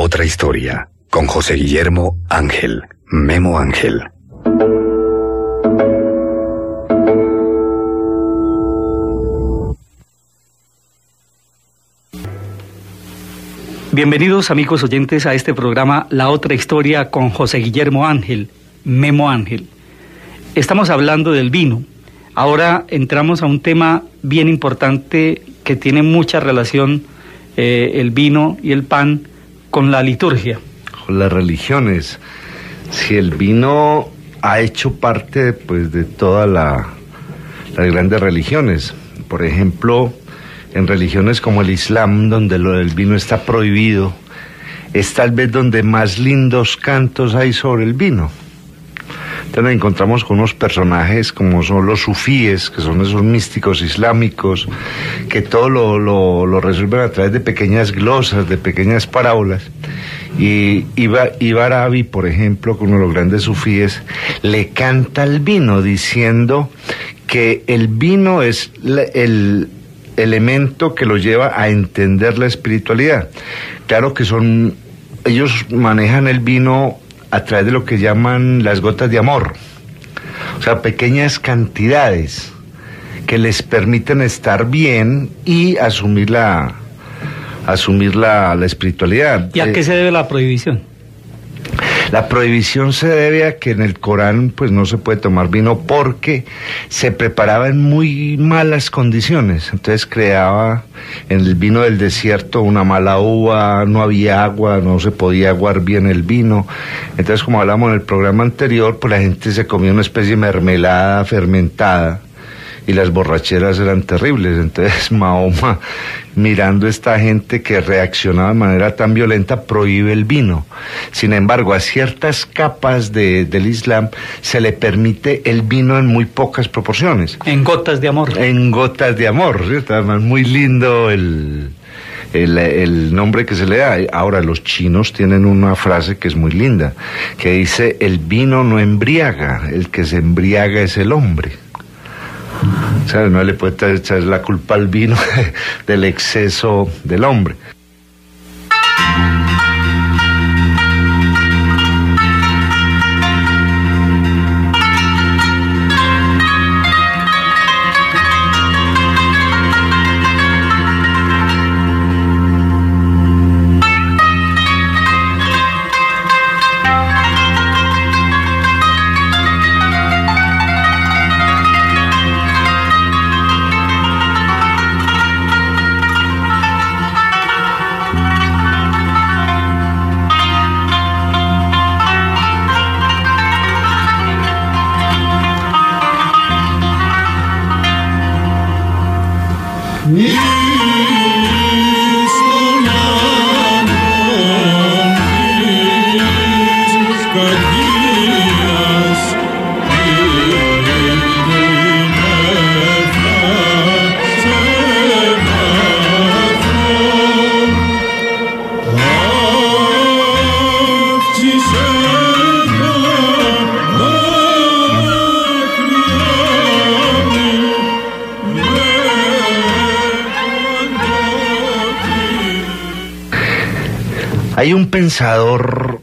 otra historia, con José Guillermo Ángel, Memo Ángel. Bienvenidos, amigos oyentes, a este programa La Otra Historia con José Guillermo Ángel, Memo Ángel. Estamos hablando del vino. Ahora entramos a un tema bien importante que tiene mucha relación, el vino y el pan, con la liturgia. Con las religiones. Si el vino ha hecho parte, pues, de todas las grandes religiones. Por ejemplo, en religiones como el Islam, donde lo del vino está prohibido, es tal vez donde más lindos cantos hay sobre el vino. Entonces nos encontramos con unos personajes como son los sufíes, que son esos místicos islámicos, que todo lo resuelven a través de pequeñas glosas, de pequeñas parábolas. Y Ibarabi, por ejemplo, uno de los grandes sufíes, le canta al vino diciendo que el vino es el elemento que lo lleva a entender la espiritualidad. Claro que ellos manejan el vino a través de lo que llaman las gotas de amor, o sea, pequeñas cantidades que les permiten estar bien y asumir la espiritualidad. ¿Y a qué se debe la prohibición? La prohibición se debe a que en el Corán pues no se puede tomar vino porque se preparaba en muy malas condiciones. Entonces creaba en el vino del desierto una mala uva, no había agua, no se podía aguar bien el vino. Entonces, como hablamos en el programa anterior, pues la gente se comía una especie de mermelada fermentada y las borracheras eran terribles. Entonces Mahoma, mirando a esta gente que reaccionaba de manera tan violenta, prohíbe el vino. Sin embargo, a ciertas capas del Islam se le permite el vino en muy pocas proporciones. En gotas de amor. En gotas de amor, ¿cierto? Además, muy lindo el nombre que se le da. Ahora, los chinos tienen una frase que es muy linda, que dice: el vino no embriaga, el que se embriaga es el hombre. O sea, no le puede echar la culpa al vino del exceso del hombre. Hay un pensador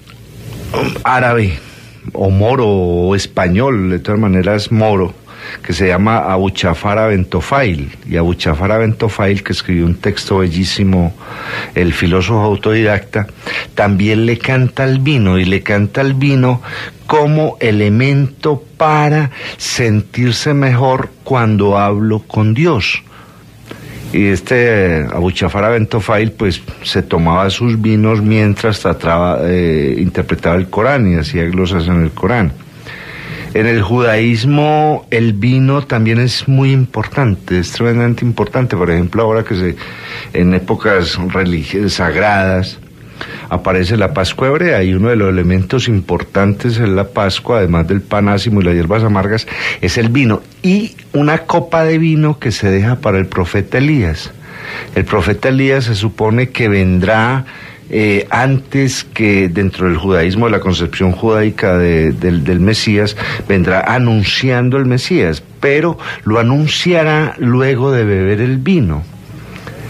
árabe, o moro, o español, de todas maneras moro, que se llama Abu Jafar Abentofail. Y Abu Jafar Abentofail, que escribió un texto bellísimo, el filósofo autodidacta, también le canta al vino, y le canta al vino como elemento para sentirse mejor cuando hablo con Dios. Y Abu Jafar Abentofail pues se tomaba sus vinos mientras interpretaba el Corán y hacía glosas en el Corán. En el judaísmo el vino también es muy importante, es tremendamente importante. Por ejemplo, ahora que en épocas sagradas aparece la Pascua hebrea, y uno de los elementos importantes en la Pascua, además del pan ácimo y las hierbas amargas, es el vino, y una copa de vino que se deja para el profeta Elías. El profeta Elías se supone que vendrá antes, que dentro del judaísmo, de la concepción judaica del Mesías, vendrá anunciando el Mesías, pero lo anunciará luego de beber el vino.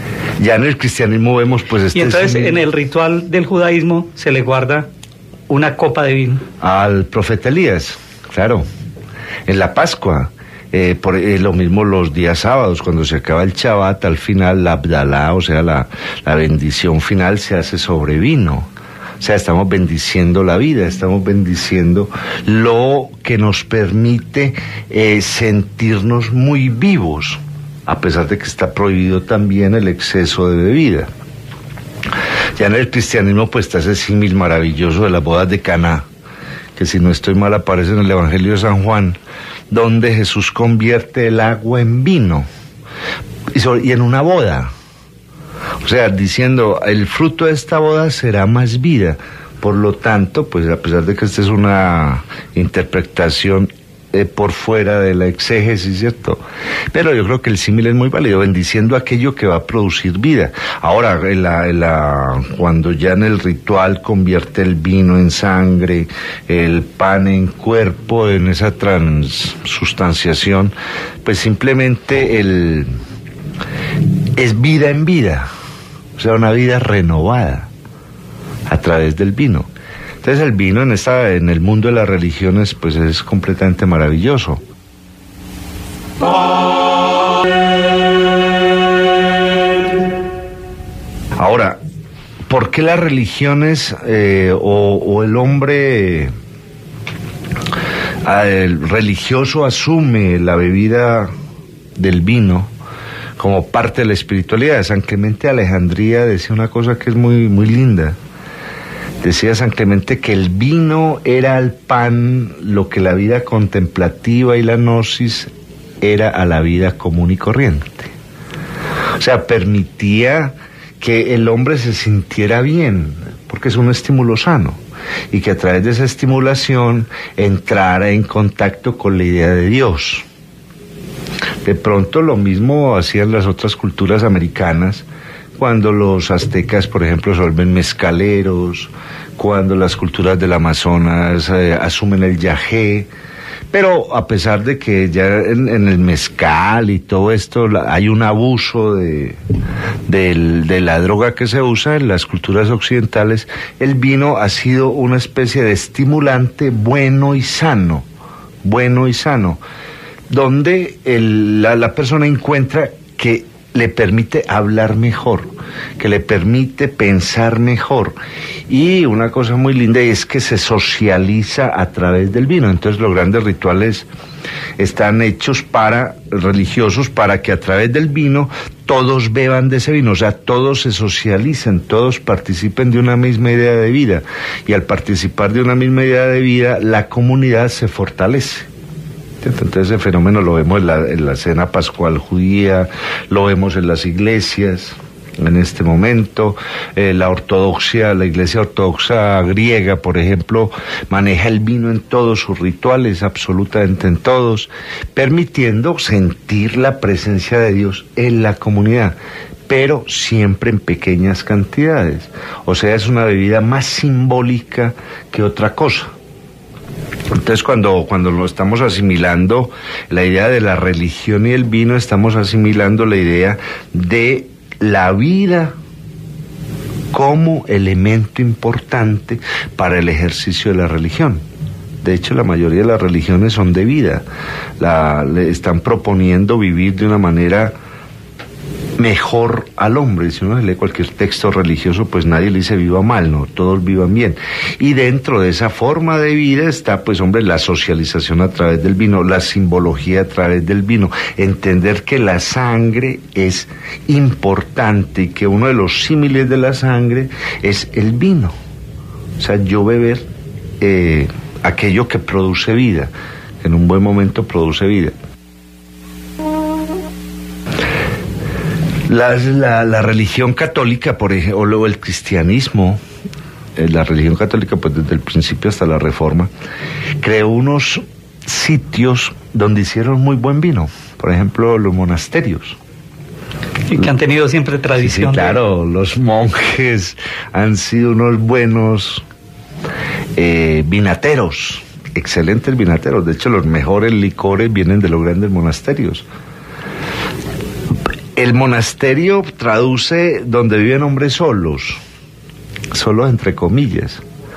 Ya en el cristianismo vemos pues y entonces en el ritual del judaísmo se le guarda una copa de vino. Al profeta Elías, claro. En la Pascua, lo mismo los días sábados, cuando se acaba el Shabbat, al final la Abdalá, o sea, la bendición final se hace sobre vino. O sea, estamos bendiciendo la vida, estamos bendiciendo lo que nos permite sentirnos muy vivos, a pesar de que está prohibido también el exceso de bebida. Ya en el cristianismo pues está ese símil maravilloso de las bodas de Caná, que si no estoy mal aparece en el Evangelio de San Juan, donde Jesús convierte el agua en vino, y en una boda. O sea, diciendo, el fruto de esta boda será más vida. Por lo tanto, pues a pesar de que esta es una interpretación por fuera de la exégesis, ¿cierto? Pero yo creo que el símil es muy válido, bendiciendo aquello que va a producir vida. Ahora, cuando ya en el ritual convierte el vino en sangre, el pan en cuerpo, en esa transustanciación, pues simplemente es vida en vida, o sea, una vida renovada a través del vino. Entonces el vino en el mundo de las religiones pues es completamente maravilloso. Ahora, ¿por qué las religiones o el hombre el religioso asume la bebida del vino como parte de la espiritualidad? San Clemente de Alejandría decía una cosa que es muy, muy linda. Decía San Clemente que el vino era al pan lo que la vida contemplativa y la gnosis era a la vida común y corriente. O sea, permitía que el hombre se sintiera bien, porque es un estímulo sano, y que a través de esa estimulación entrara en contacto con la idea de Dios. De pronto lo mismo hacían las otras culturas americanas, cuando los aztecas, por ejemplo, se vuelven mezcaleros, cuando las culturas del Amazonas asumen el yagé, pero a pesar de que ya en el mezcal y todo esto hay un abuso de la droga que se usa en las culturas occidentales, el vino ha sido una especie de estimulante bueno y sano, donde la persona encuentra que le permite hablar mejor, que le permite pensar mejor. Y una cosa muy linda es que se socializa a través del vino. Entonces los grandes rituales están hechos religiosos para que a través del vino todos beban de ese vino, o sea, todos se socialicen, todos participen de una misma idea de vida. Y al participar de una misma idea de vida, la comunidad se fortalece. Entonces ese fenómeno lo vemos en la cena pascual judía, lo vemos en las iglesias en este momento. La iglesia ortodoxa griega, por ejemplo, maneja el vino en todos sus rituales, absolutamente en todos, permitiendo sentir la presencia de Dios en la comunidad, pero siempre en pequeñas cantidades. O sea, es una bebida más simbólica que otra cosa. Entonces cuando lo estamos asimilando, la idea de la religión y el vino, estamos asimilando la idea de la vida como elemento importante para el ejercicio de la religión. De hecho, la mayoría de las religiones son de vida. Le están proponiendo vivir de una manera mejor al hombre. Si uno lee cualquier texto religioso, pues nadie le dice viva mal, no, todos vivan bien. Y dentro de esa forma de vida está, pues hombre, la socialización a través del vino, la simbología a través del vino, entender que la sangre es importante y que uno de los símiles de la sangre es el vino. O sea, yo beber aquello que produce vida, que en un buen momento produce vida. La religión católica, por ejemplo, o luego el cristianismo, la religión católica, pues desde el principio hasta la Reforma, creó unos sitios donde hicieron muy buen vino, por ejemplo, los monasterios. Y que han tenido siempre tradición. Sí, claro, los monjes han sido unos buenos vinateros, excelentes vinateros. De hecho, los mejores licores vienen de los grandes monasterios. El monasterio traduce donde viven hombres solos entre comillas.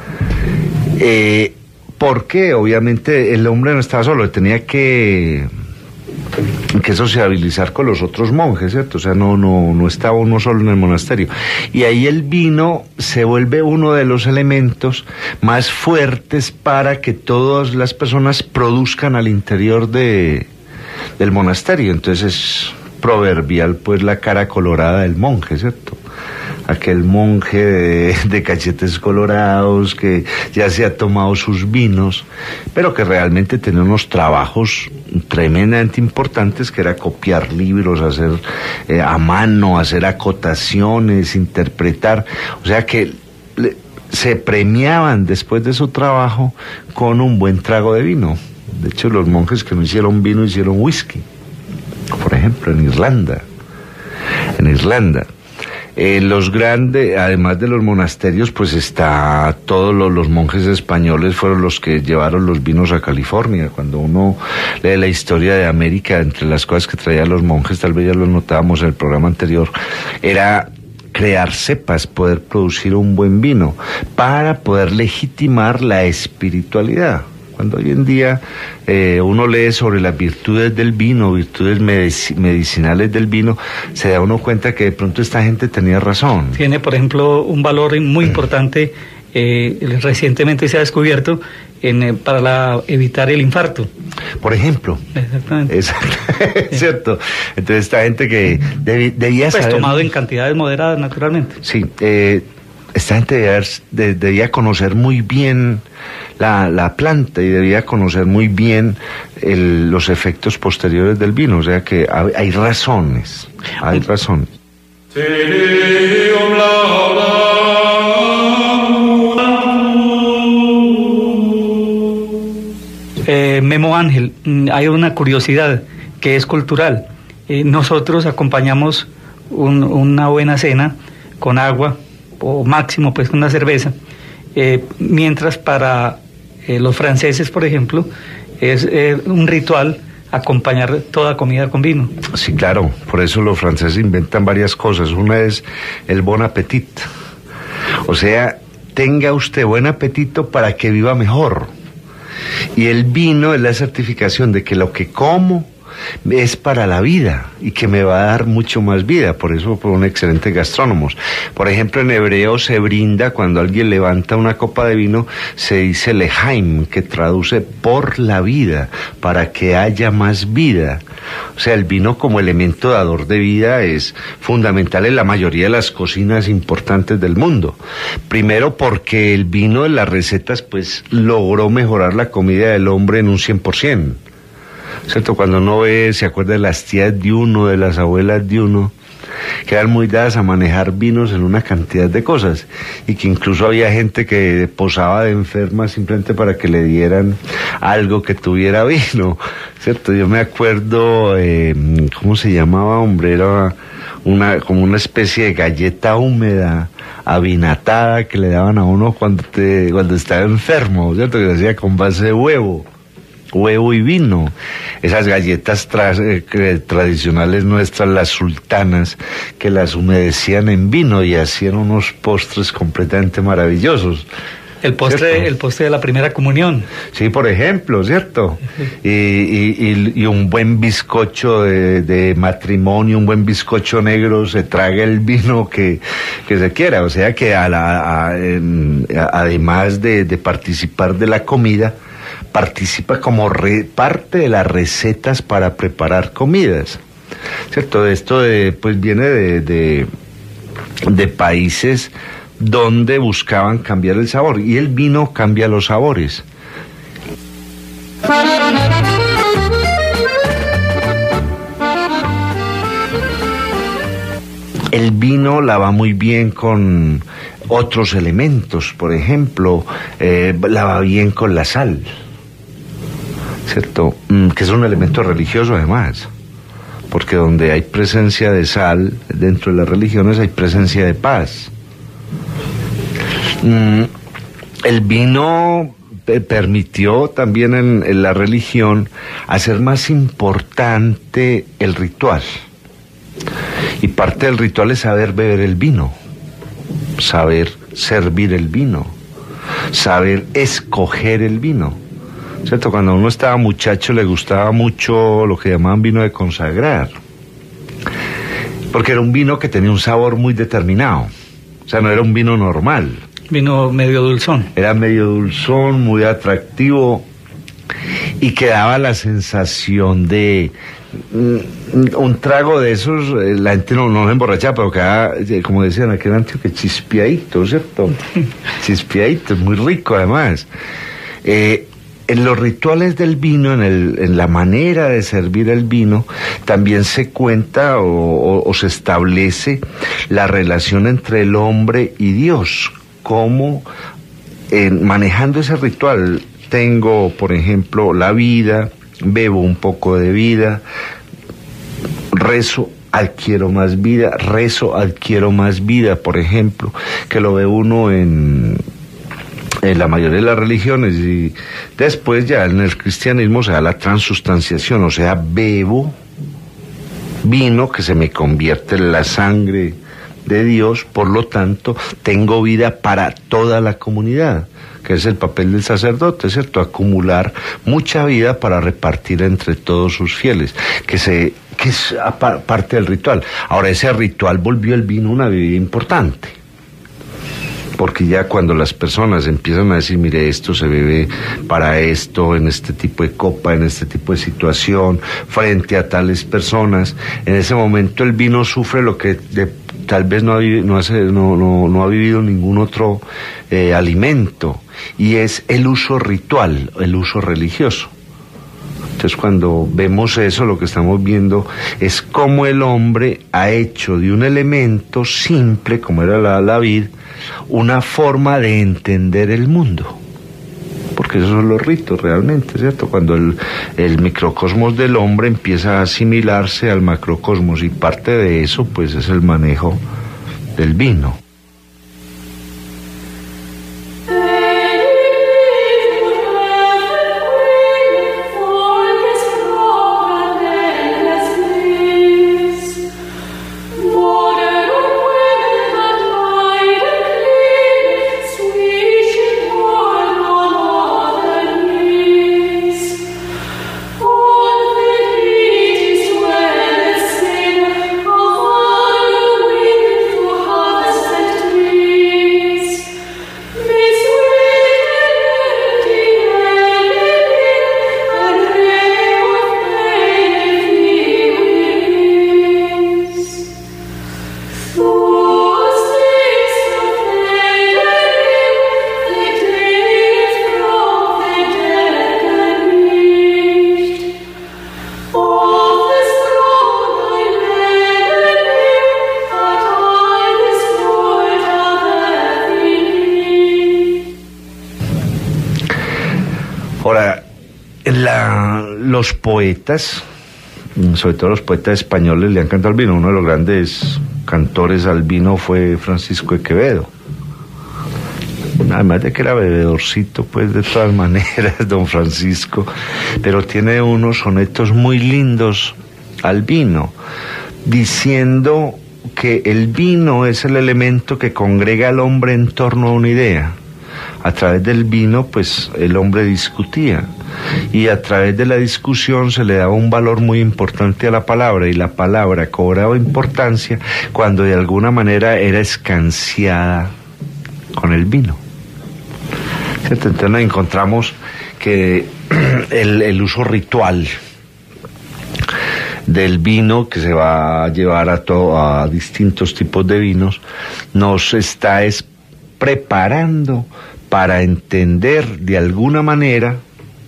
¿Por qué? Obviamente el hombre no estaba solo, tenía que sociabilizar con los otros monjes, ¿cierto? O sea, no estaba uno solo en el monasterio. Y ahí el vino se vuelve uno de los elementos más fuertes para que todas las personas produzcan al interior del monasterio. Entonces es proverbial, pues, la cara colorada del monje, ¿cierto? Aquel monje de cachetes colorados que ya se ha tomado sus vinos, pero que realmente tenía unos trabajos tremendamente importantes, que era copiar libros, hacer a mano, hacer acotaciones, interpretar, o sea que se premiaban después de su trabajo con un buen trago de vino. De hecho, los monjes que no hicieron vino hicieron whisky, por ejemplo, en Irlanda. Los grandes, además de los monasterios, pues está todos los monjes españoles fueron los que llevaron los vinos a California. Cuando uno lee la historia de América, entre las cosas que traían los monjes, tal vez ya lo notábamos en el programa anterior, era crear cepas, poder producir un buen vino, para poder legitimar la espiritualidad. Cuando hoy en día uno lee sobre las virtudes del vino, virtudes medicinales del vino, se da uno cuenta que de pronto esta gente tenía razón. Tiene, por ejemplo, un valor muy importante, recientemente se ha descubierto, para evitar el infarto. Por ejemplo. Exactamente. Cierto. Entonces esta gente que debía saber... Pues tomado en cantidades moderadas, naturalmente. Sí, esta gente debía conocer muy bien la planta y debía conocer muy bien los efectos posteriores del vino, o sea que hay razones. Memo Ángel, hay una curiosidad que es cultural. Nosotros acompañamos una buena cena con agua, o máximo pues con una cerveza, mientras para los franceses, por ejemplo, es un ritual acompañar toda comida con vino. Sí, claro, por eso los franceses inventan varias cosas. Una es el bon appetit, o sea, tenga usted buen apetito para que viva mejor. Y el vino es la certificación de que lo que como es para la vida y que me va a dar mucho más vida. Por eso son excelentes gastrónomos. Por ejemplo, en hebreo se brinda cuando alguien levanta una copa de vino, se dice lehaim, que traduce por la vida, para que haya más vida. O sea, el vino como elemento dador de vida es fundamental en la mayoría de las cocinas importantes del mundo. Primero porque el vino en las recetas pues logró mejorar la comida del hombre en un 100%. ¿Cierto? Cuando uno se acuerda de las tías de uno, de las abuelas de uno, que eran muy dadas a manejar vinos en una cantidad de cosas, y que incluso había gente que posaba de enferma simplemente para que le dieran algo que tuviera vino, ¿cierto? Yo me acuerdo, ¿cómo se llamaba, hombre? Era como una especie de galleta húmeda, avinatada, que le daban a uno cuando estaba enfermo, ¿cierto? Que se hacía con base de huevo y vino. Esas galletas tradicionales nuestras, las sultanas, que las humedecían en vino y hacían unos postres completamente maravillosos. El postre de la primera comunión. Sí, por ejemplo, ¿cierto? Y un buen bizcocho de matrimonio, un buen bizcocho negro, se traga el vino que se quiera. O sea que además de participar de la comida, participa como parte de las recetas para preparar comidas, ¿cierto? Esto pues viene de países donde buscaban cambiar el sabor, y el vino cambia los sabores. El vino la va muy bien con otros elementos, por ejemplo, la va bien con la sal, ¿cierto? Que es un elemento religioso además, porque donde hay presencia de sal dentro de las religiones hay presencia de paz. El vino permitió también en la religión hacer más importante el ritual. Y parte del ritual es saber beber el vino, saber servir el vino, saber escoger el vino. ¿Cierto? Cuando uno estaba muchacho le gustaba mucho lo que llamaban vino de consagrar, porque era un vino que tenía un sabor muy determinado, o sea, no era un vino normal. Vino medio dulzón. Era medio dulzón, muy atractivo, y que daba la sensación de un trago de esos, la gente no se emborrachaba, pero quedaba, como decían aquí en Antioquia, chispeadito, ¿cierto? Chispeadito, muy rico además. En los rituales del vino, en la manera de servir el vino, también se cuenta o se establece la relación entre el hombre y Dios. Cómo manejando ese ritual tengo, por ejemplo, la vida, bebo un poco de vida, rezo, adquiero más vida, rezo, adquiero más vida, por ejemplo, que lo ve uno en la mayoría de las religiones, y después ya en el cristianismo se da la transustanciación, o sea, bebo vino que se me convierte en la sangre de Dios, por lo tanto tengo vida para toda la comunidad, que es el papel del sacerdote, ¿cierto? Acumular mucha vida para repartir entre todos sus fieles, que es parte del ritual. Ahora, ese ritual volvió el vino una bebida importante, porque ya cuando las personas empiezan a decir, mire, esto se bebe para esto, en este tipo de copa, en este tipo de situación, frente a tales personas, en ese momento el vino sufre lo que tal vez no ha vivido ningún otro alimento, y es el uso ritual, el uso religioso. Entonces, cuando vemos eso, lo que estamos viendo es cómo el hombre ha hecho de un elemento simple, como era la vid, una forma de entender el mundo. Porque esos son los ritos realmente, ¿cierto? Cuando el microcosmos del hombre empieza a asimilarse al macrocosmos, y parte de eso, pues, es el manejo del vino. Ahora, los poetas, sobre todo los poetas españoles, le han cantado al vino. Uno de los grandes cantores al vino fue Francisco de Quevedo. Además de que era bebedorcito, pues, de todas maneras, don Francisco, pero tiene unos sonetos muy lindos al vino, diciendo que el vino es el elemento que congrega al hombre en torno a una idea. A través del vino, pues, el hombre discutía, y a través de la discusión se le daba un valor muy importante a la palabra, y la palabra cobraba importancia cuando de alguna manera era escanciada con el vino. ¿Cierto? Entonces nos encontramos que el uso ritual del vino, que se va a llevar a distintos tipos de vinos, nos está preparando para entender de alguna manera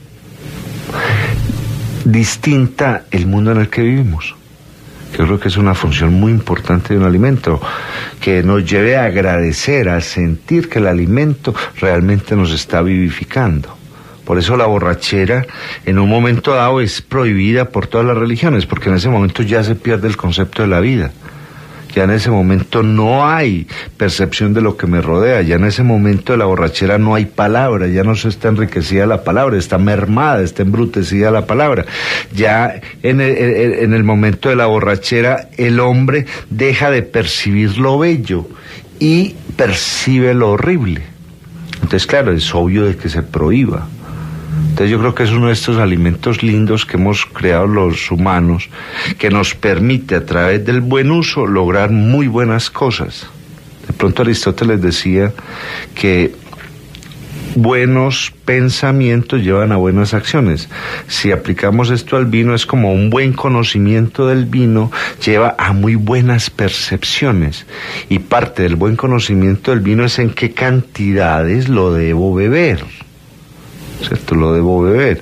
distinta el mundo en el que vivimos. Yo creo que es una función muy importante de un alimento, que nos lleve a agradecer, a sentir que el alimento realmente nos está vivificando. Por eso la borrachera en un momento dado es prohibida por todas las religiones, porque en ese momento ya se pierde el concepto de la vida. Ya en ese momento no hay percepción de lo que me rodea, ya en ese momento de la borrachera no hay palabra, ya no se está enriquecida la palabra, está mermada, está embrutecida la palabra. Ya en el momento de la borrachera el hombre deja de percibir lo bello y percibe lo horrible. Entonces, claro, es obvio de que se prohíba. Entonces yo creo que es uno de estos alimentos lindos que hemos creado los humanos, que nos permite a través del buen uso lograr muy buenas cosas. De pronto Aristóteles decía que buenos pensamientos llevan a buenas acciones. Si aplicamos esto al vino, es como un buen conocimiento del vino lleva a muy buenas percepciones. Y parte del buen conocimiento del vino es en qué cantidades lo debo beber. ¿Cierto? Lo debo beber.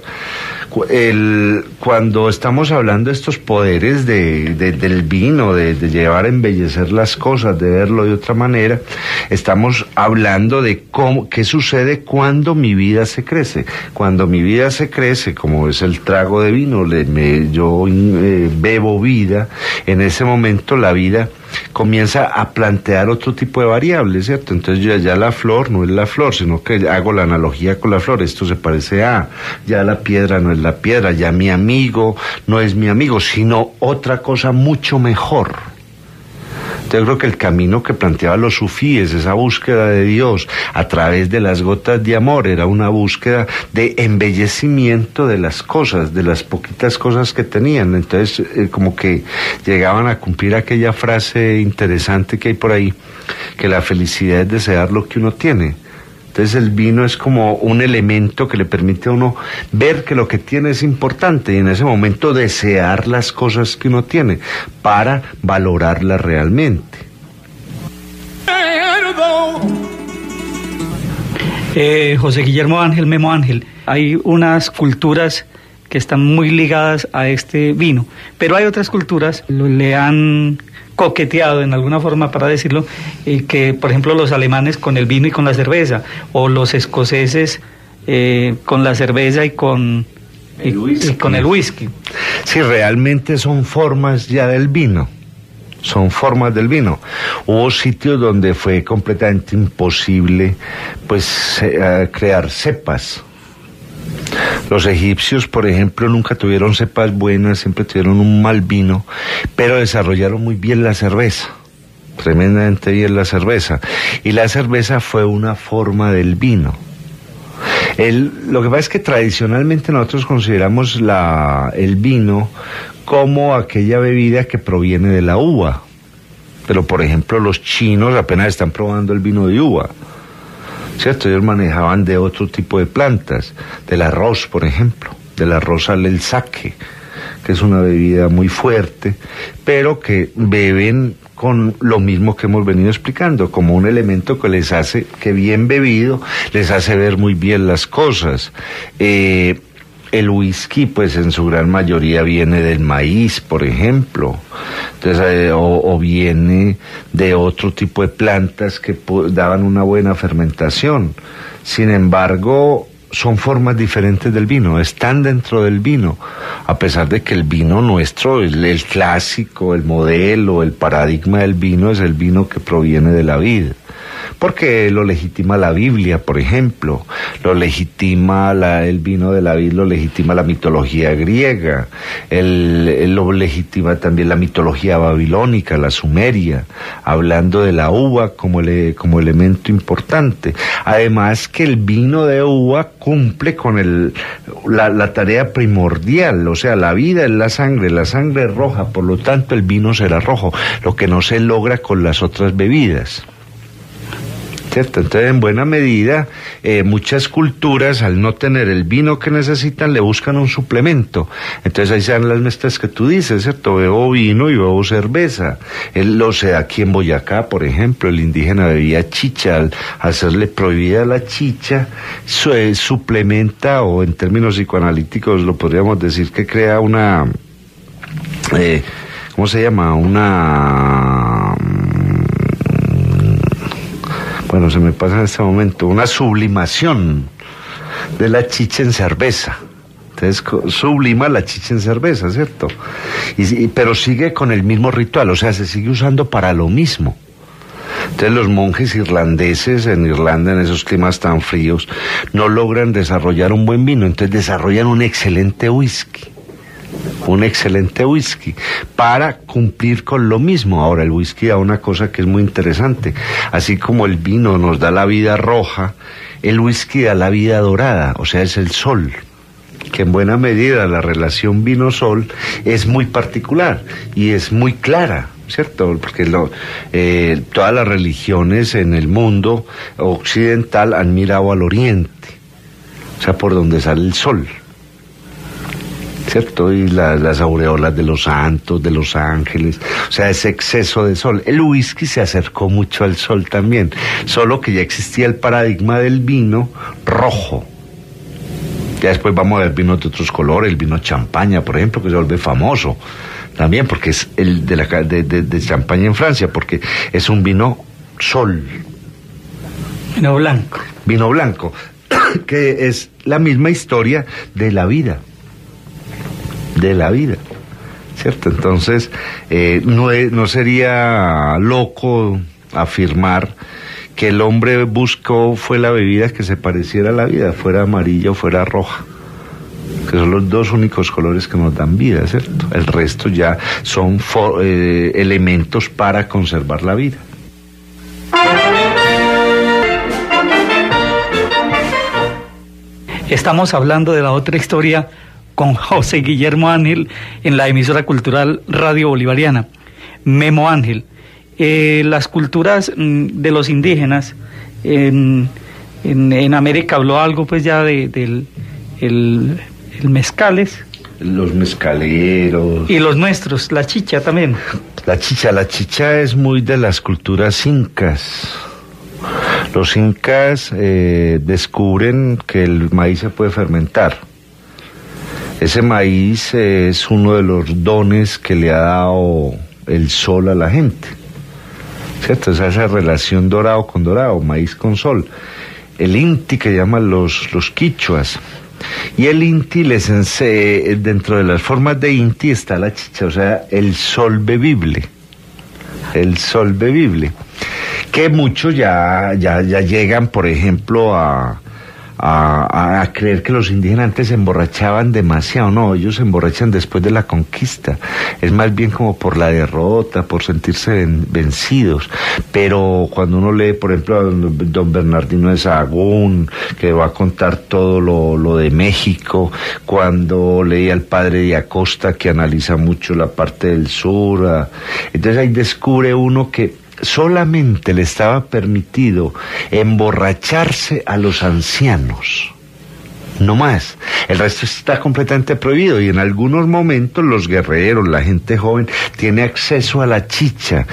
Cuando estamos hablando de estos poderes del vino, de llevar a embellecer las cosas, de verlo de otra manera, estamos hablando de qué sucede cuando mi vida se crece. Cuando mi vida se crece, como es el trago de vino, yo bebo vida, en ese momento la vida comienza a plantear otro tipo de variables, ¿cierto? Entonces ya la flor no es la flor, sino que hago la analogía con la flor, esto se parece a, ya la piedra no es la piedra, ya mi amigo no es mi amigo, sino otra cosa mucho mejor. Entonces yo creo que el camino que planteaban los sufíes, esa búsqueda de Dios a través de las gotas de amor, era una búsqueda de embellecimiento de las cosas, de las poquitas cosas que tenían. Entonces como que llegaban a cumplir aquella frase interesante que hay por ahí, que la felicidad es desear lo que uno tiene. Entonces el vino es como un elemento que le permite a uno ver que lo que tiene es importante y en ese momento desear las cosas que uno tiene para valorarlas realmente. José Guillermo Ángel, Memo Ángel, hay unas culturas que están muy ligadas a este vino, pero hay otras culturas le han coqueteado en alguna forma, para decirlo, que por ejemplo los alemanes con el vino y con la cerveza, o los escoceses con la cerveza y con el whisky. Sí, realmente son formas ya del vino. Son formas del vino. Hubo sitios donde fue completamente imposible pues crear cepas. Los egipcios, por ejemplo, nunca tuvieron cepas buenas, siempre tuvieron un mal vino, pero desarrollaron muy bien la cerveza, tremendamente bien la cerveza. Y la cerveza fue una forma del vino. Lo que pasa es que tradicionalmente nosotros consideramos el vino como aquella bebida que proviene de la uva. Pero, por ejemplo, los chinos apenas están probando el vino de uva. ¿Cierto? Ellos manejaban de otro tipo de plantas, del arroz, por ejemplo. Del arroz sale el sake, que es una bebida muy fuerte, pero que beben con lo mismo que hemos venido explicando, como un elemento que les hace, que bien bebido, les hace ver muy bien las cosas. El whisky, pues en su gran mayoría viene del maíz, por ejemplo. Entonces, o viene de otro tipo de plantas que daban una buena fermentación. Sin embargo, son formas diferentes del vino, están dentro del vino, a pesar de que el vino nuestro, el clásico, el modelo, el paradigma del vino es el vino que proviene de la vid. Porque lo legitima la Biblia, por ejemplo, lo legitima el vino de la vid, lo legitima la mitología griega, lo legitima también la mitología babilónica, la sumeria, hablando de la uva como elemento importante. Además que el vino de uva cumple con la tarea primordial, o sea, la vida es la sangre es roja, por lo tanto el vino será rojo, lo que no se logra con las otras bebidas. ¿Cierto? Entonces, en buena medida, muchas culturas, al no tener el vino que necesitan, le buscan un suplemento. Entonces, ahí se dan las mezclas que tú dices, ¿cierto? Bebo vino y bebo cerveza. Lo se da aquí en Boyacá, por ejemplo, el indígena bebía chicha. Al hacerle prohibida la chicha, suplementa, o en términos psicoanalíticos lo podríamos decir que crea una... ¿cómo se llama? Bueno, se me pasa en este momento, una sublimación de la chicha en cerveza. Entonces sublima la chicha en cerveza, ¿cierto? Pero sigue con el mismo ritual, o sea, se sigue usando para lo mismo. Entonces los monjes irlandeses en Irlanda, en esos climas tan fríos, no logran desarrollar un buen vino, entonces desarrollan un excelente whisky para cumplir con lo mismo. Ahora, el whisky da una cosa que es muy interesante, así como el vino nos da la vida roja, el whisky da la vida dorada, o sea, es el sol, que en buena medida la relación vino-sol es muy particular y es muy clara, ¿cierto? Porque todas las religiones en el mundo occidental han mirado al oriente, o sea, por donde sale el sol, ¿cierto? Y las aureolas de los santos, de los ángeles, o sea, ese exceso de sol. El whisky se acercó mucho al sol también, solo que ya existía el paradigma del vino rojo. Ya después vamos a ver vinos de otros colores, el vino champaña, por ejemplo, que se vuelve famoso también, porque es el de Champaña en Francia, porque es un vino sol. Vino blanco. Vino blanco, que es la misma historia de la vida. ¿Cierto? Entonces, no sería loco afirmar que el hombre buscó fue la bebida que se pareciera a la vida, fuera amarilla o fuera roja, que son los dos únicos colores que nos dan vida, ¿cierto? El resto ya son elementos para conservar la vida. Estamos hablando de la otra historia con José Guillermo Ángel en la emisora cultural Radio Bolivariana. Memo Ángel. Las culturas de los indígenas en América, habló algo pues ya del mezcales. Los mezcaleros. Y los nuestros, la chicha también. La chicha es muy de las culturas incas. Los incas descubren que el maíz se puede fermentar. Ese maíz es uno de los dones que le ha dado el sol a la gente, ¿cierto? Es esa relación dorado con dorado, maíz con sol. El inti, que llaman los quichuas, y el inti dentro de las formas de inti está la chicha, o sea, el sol bebible, que muchos ya llegan, por ejemplo, a creer que los indígenas antes se emborrachaban demasiado. No, ellos se emborrachan después de la conquista, es más bien como por la derrota, por sentirse vencidos. Pero cuando uno lee, por ejemplo, a don Bernardino de Sahagún, que va a contar todo lo de México, cuando leí al padre de Acosta, que analiza mucho la parte del sur, entonces ahí descubre uno que solamente le estaba permitido emborracharse a los ancianos, no más. El resto está completamente prohibido, y en algunos momentos los guerreros, la gente joven, tiene acceso a la chicha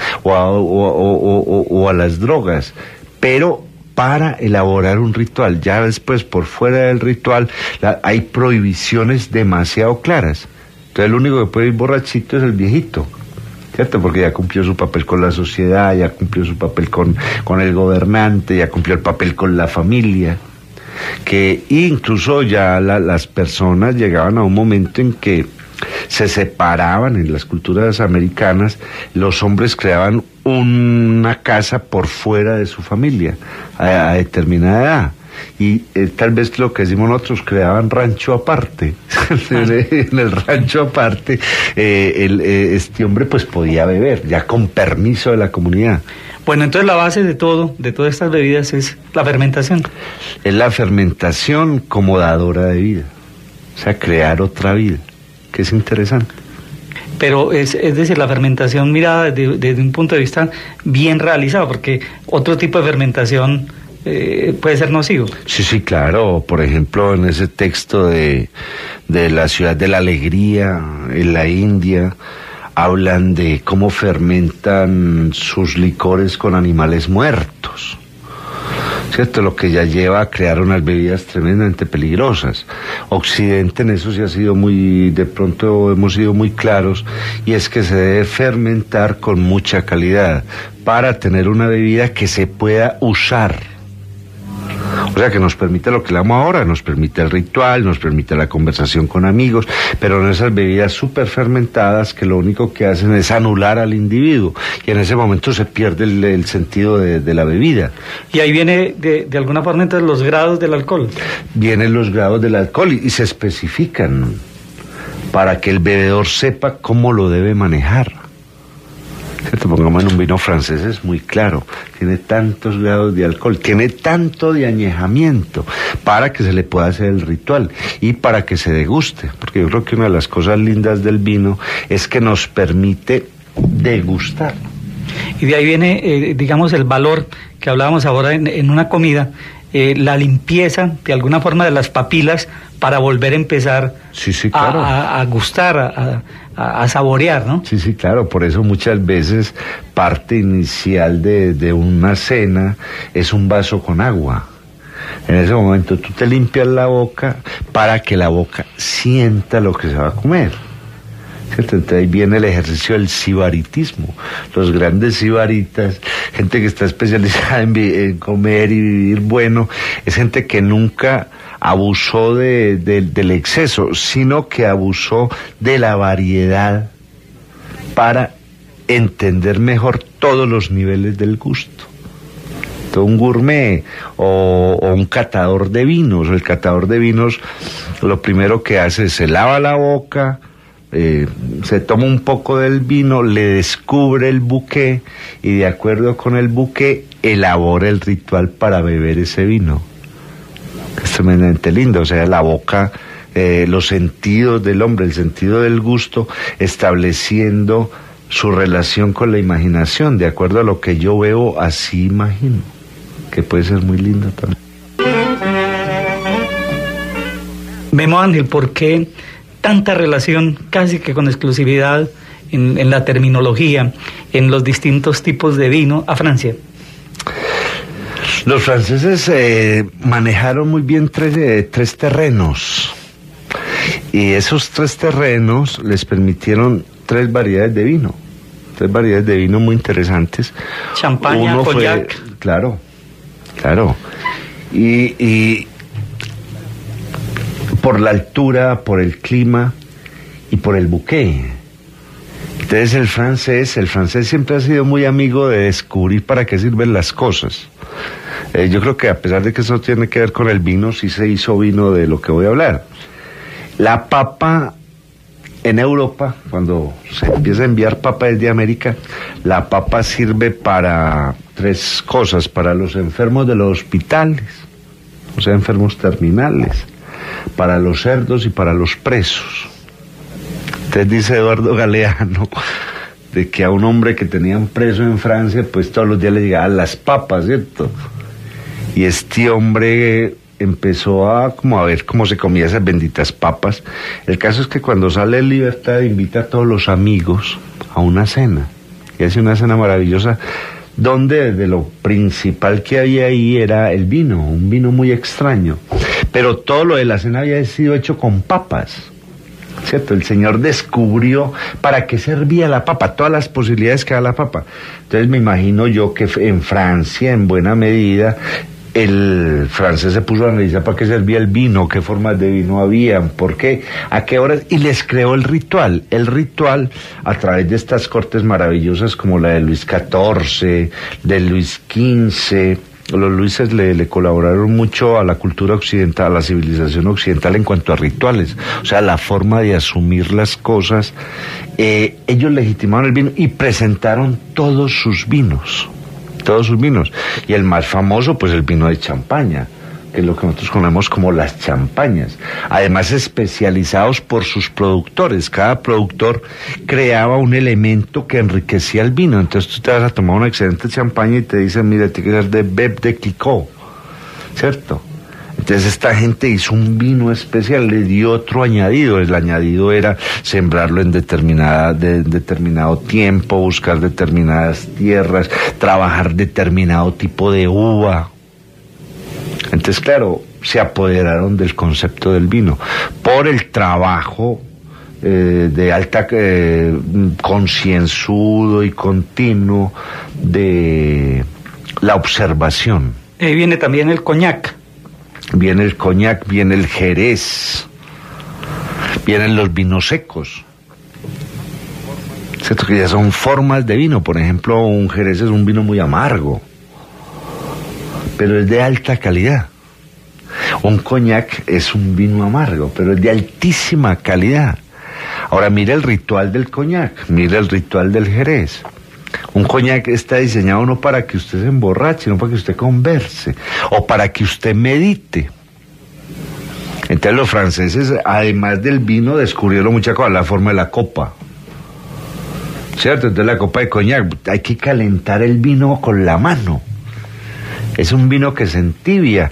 o a las drogas, pero para elaborar un ritual. Ya después, por fuera del ritual, hay prohibiciones demasiado claras. Entonces el único que puede ir borrachito es el viejito, ¿cierto? Porque ya cumplió su papel con la sociedad, ya cumplió su papel con el gobernante, ya cumplió el papel con la familia, que incluso ya las personas llegaban a un momento en que se separaban. En las culturas americanas, los hombres creaban una casa por fuera de su familia a determinada edad. Y tal vez lo que decimos nosotros, creaban rancho aparte. En el rancho aparte, este hombre pues podía beber, ya con permiso de la comunidad. Bueno, entonces la base de todas estas bebidas es la fermentación. Es la fermentación como dadora de vida, o sea, crear otra vida, que es interesante. Pero es decir, la fermentación mirada desde un punto de vista bien realizado, porque otro tipo de fermentación puede ser nocivo. Sí, claro. Por ejemplo, en ese texto de la ciudad de la alegría en la India, hablan de cómo fermentan sus licores con animales muertos, ¿cierto? Lo que ya lleva a crear unas bebidas tremendamente peligrosas. Occidente en eso sí ha sido de pronto hemos sido muy claros, y es que se debe fermentar con mucha calidad para tener una bebida que se pueda usar. O sea, que nos permite lo que le damos ahora, nos permite el ritual, nos permite la conversación con amigos, pero no esas bebidas súper fermentadas que lo único que hacen es anular al individuo, y en ese momento se pierde el sentido de la bebida. Y ahí viene, de alguna forma, entonces, los grados del alcohol. Vienen los grados del alcohol y se especifican para que el bebedor sepa cómo lo debe manejar. ¿Cierto? Pongamos en un vino francés, es muy claro, tiene tantos grados de alcohol, tiene tanto de añejamiento para que se le pueda hacer el ritual y para que se deguste, porque yo creo que una de las cosas lindas del vino es que nos permite degustar. Y de ahí viene, digamos, el valor que hablábamos ahora en una comida, la limpieza de alguna forma de las papilas para volver a empezar claro. a gustar, a saborear, ¿no? Sí, claro, por eso muchas veces parte inicial de una cena es un vaso con agua. En ese momento tú te limpias la boca para que la boca sienta lo que se va a comer. ¿Cierto? Entonces ahí viene el ejercicio del sibaritismo. Los grandes sibaritas, gente que está especializada en comer y vivir bueno, es gente que nunca abusó del exceso, sino que abusó de la variedad para entender mejor todos los niveles del gusto. Entonces, un gourmet o un catador de vinos, el catador de vinos lo primero que hace es se lava la boca, se toma un poco del vino, le descubre el buqué y de acuerdo con el buqué elabora el ritual para beber ese vino. Es tremendamente lindo, o sea, la boca, los sentidos del hombre, el sentido del gusto, estableciendo su relación con la imaginación, de acuerdo a lo que yo veo, así imagino, que puede ser muy lindo también. Memo Ángel, ¿por qué tanta relación, casi que con exclusividad, en la terminología, en los distintos tipos de vino a Francia? Los franceses manejaron muy bien tres terrenos, y esos tres terrenos les permitieron tres variedades de vino muy interesantes. Champaña, cognac. Claro. Y por la altura, por el clima y por el buqué. Entonces el francés siempre ha sido muy amigo de descubrir para qué sirven las cosas. Yo creo que a pesar de que eso tiene que ver con el vino, sí se hizo vino de lo que voy a hablar. La papa en Europa, cuando se empieza a enviar papa desde América, la papa sirve para tres cosas: para los enfermos de los hospitales, o sea, enfermos terminales, para los cerdos y para los presos. Entonces dice Eduardo Galeano de que a un hombre que tenían preso en Francia, pues todos los días le llegaban las papas, ¿cierto? Y este hombre empezó a ver cómo se comía esas benditas papas. El caso es que cuando sale en libertad invita a todos los amigos a una cena, y hace una cena maravillosa donde de lo principal que había ahí era el vino, un vino muy extraño, pero todo lo de la cena había sido hecho con papas, ¿cierto? El Señor descubrió para qué servía la papa, todas las posibilidades que da la papa. Entonces me imagino yo que en Francia, en buena medida, el francés se puso a analizar para qué servía el vino, qué formas de vino habían, por qué, a qué horas, y les creó el ritual a través de estas cortes maravillosas como la de Luis XIV, de Luis XV. Los Luises le colaboraron mucho a la cultura occidental, a la civilización occidental en cuanto a rituales, o sea, la forma de asumir las cosas. Ellos legitimaron el vino y presentaron todos sus vinos, y el más famoso, pues el vino de champaña, que es lo que nosotros conocemos como las champañas, además especializados por sus productores. Cada productor creaba un elemento que enriquecía el vino. Entonces tú te vas a tomar una excelente champaña y te dicen, mira, te quieres de Beb de Clicquot, ¿cierto? Entonces esta gente hizo un vino especial, le dio otro añadido. El añadido era sembrarlo en determinado tiempo, buscar determinadas tierras, trabajar determinado tipo de uva. Entonces, claro, se apoderaron del concepto del vino por el trabajo de alta concienzudo y continuo de la observación. Viene también el cognac. viene el coñac, viene el jerez, vienen los vinos secos. ¿Cierto? Que ya son formas de vino. Por ejemplo, un jerez es un vino muy amargo, pero es de alta calidad. Un coñac es un vino amargo, pero es de altísima calidad. Ahora mire el ritual del coñac, mire el ritual del jerez. Un coñac está diseñado no para que usted se emborrache, no para que usted converse, o para que usted medite. Entonces los franceses, además del vino, descubrieron muchas cosas, la forma de la copa. ¿Cierto? Entonces la copa de coñac, hay que calentar el vino con la mano. Es un vino que se entibia.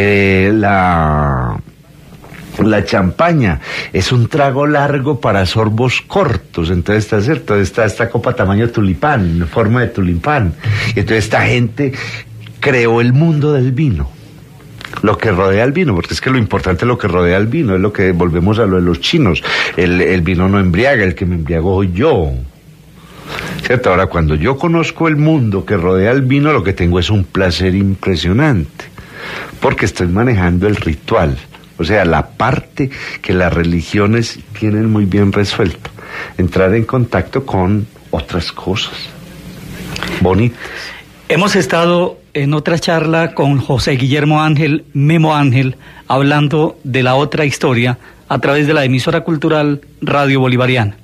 La champaña es un trago largo para sorbos cortos. Entonces está cierto, está esta copa tamaño tulipán, en forma de tulipán. Y entonces esta gente creó el mundo del vino, lo que rodea el vino, porque es que lo importante es lo que rodea el vino, es lo que volvemos a lo de los chinos. El vino no embriaga, el que me embriago soy yo. ¿Cierto? Ahora, cuando yo conozco el mundo que rodea el vino, lo que tengo es un placer impresionante, porque estoy manejando el ritual, o sea, la parte que las religiones tienen muy bien resuelta, entrar en contacto con otras cosas bonitas. Hemos estado en otra charla con José Guillermo Ángel, Memo Ángel, hablando de la otra historia a través de la emisora cultural Radio Bolivariana.